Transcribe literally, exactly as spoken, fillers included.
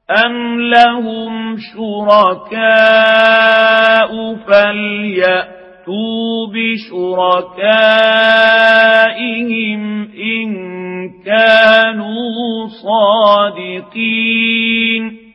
أَمْ لَهُمْ شُرَكَاءُ فَلْيَأْتُوا بِشُرَكَائِهِمْ إِن كَانُوا صَادِقِينَ